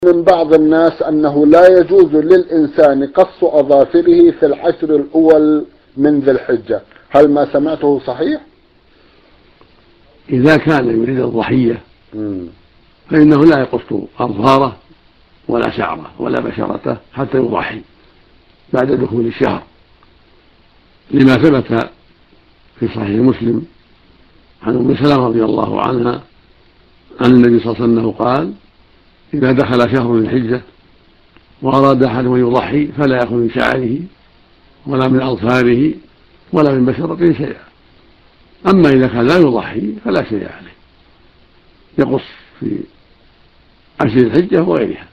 من بعض الناس أنه لا يجوز للإنسان قص أظافره في العشر الأول من ذي الحجة، هل ما سمعته صحيح؟ إذا كان يريد الضحية فإنه لا يقص أظفاره ولا شعره ولا بشرته حتى يضحي بعد دخول الشهر، لما ثبت في صحيح مسلم عن أم سلمة رضي الله عنها عن النبي صلى الله عليه وسلم قال: إذا دخل شهر الحجة وأراد أحد أن يضحي فلا يأخذ من شعره ولا من أظفاره ولا من بشرته شيئا، أما إذا كان لا يضحي فلا شيء عليه، يقص في عشر الحجة وغيرها.